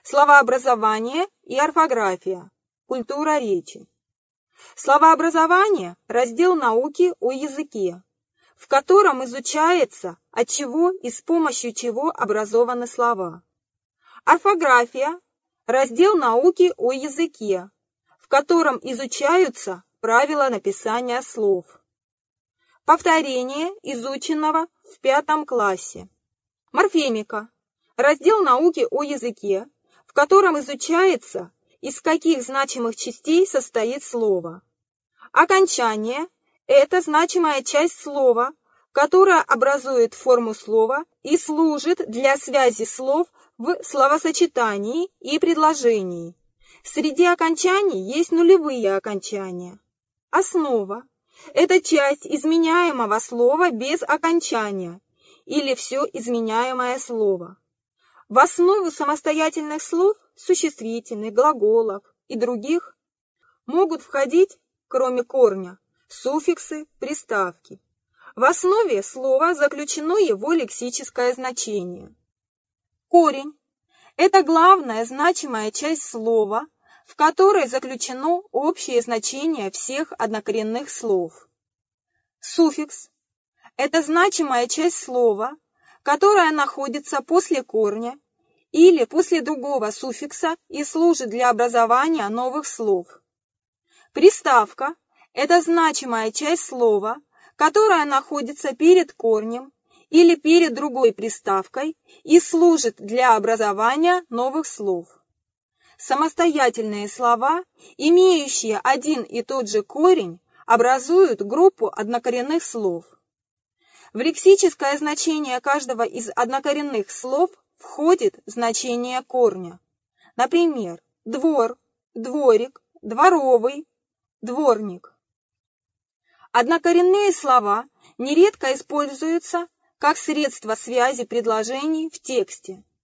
Словообразование и орфография. Культура речи. Словообразование – раздел науки о языке, в котором изучается, от чего и с помощью чего образованы слова. Орфография – раздел науки о языке, в котором изучаются правила написания слов. Повторение изученного в 5 классе. Морфемика – раздел науки о языке, в котором изучается, из каких значимых частей состоит слово. Окончание – это значимая часть слова, которая образует форму слова и служит для связи слов в словосочетании и предложении. Среди окончаний есть нулевые окончания. Основа – это часть изменяемого слова без окончания или все изменяемое слово. В основу самостоятельных слов, существительных, глаголов и других, могут входить, кроме корня, суффиксы, приставки. В основе слова заключено его лексическое значение. Корень – это главная значимая часть слова, в которой заключено общее значение всех однокоренных слов. Суффикс – это значимая часть слова, которая находится после корня или после другого суффикса и служит для образования новых слов. Приставка – это значимая часть слова, которая находится перед корнем или перед другой приставкой и служит для образования новых слов. Самостоятельные слова, имеющие один и тот же корень, образуют группу однокоренных слов. В лексическое значение каждого из однокоренных слов входит значение корня. Например, двор, дворик, дворовый, дворник. Однокоренные слова нередко используются как средство связи предложений в тексте.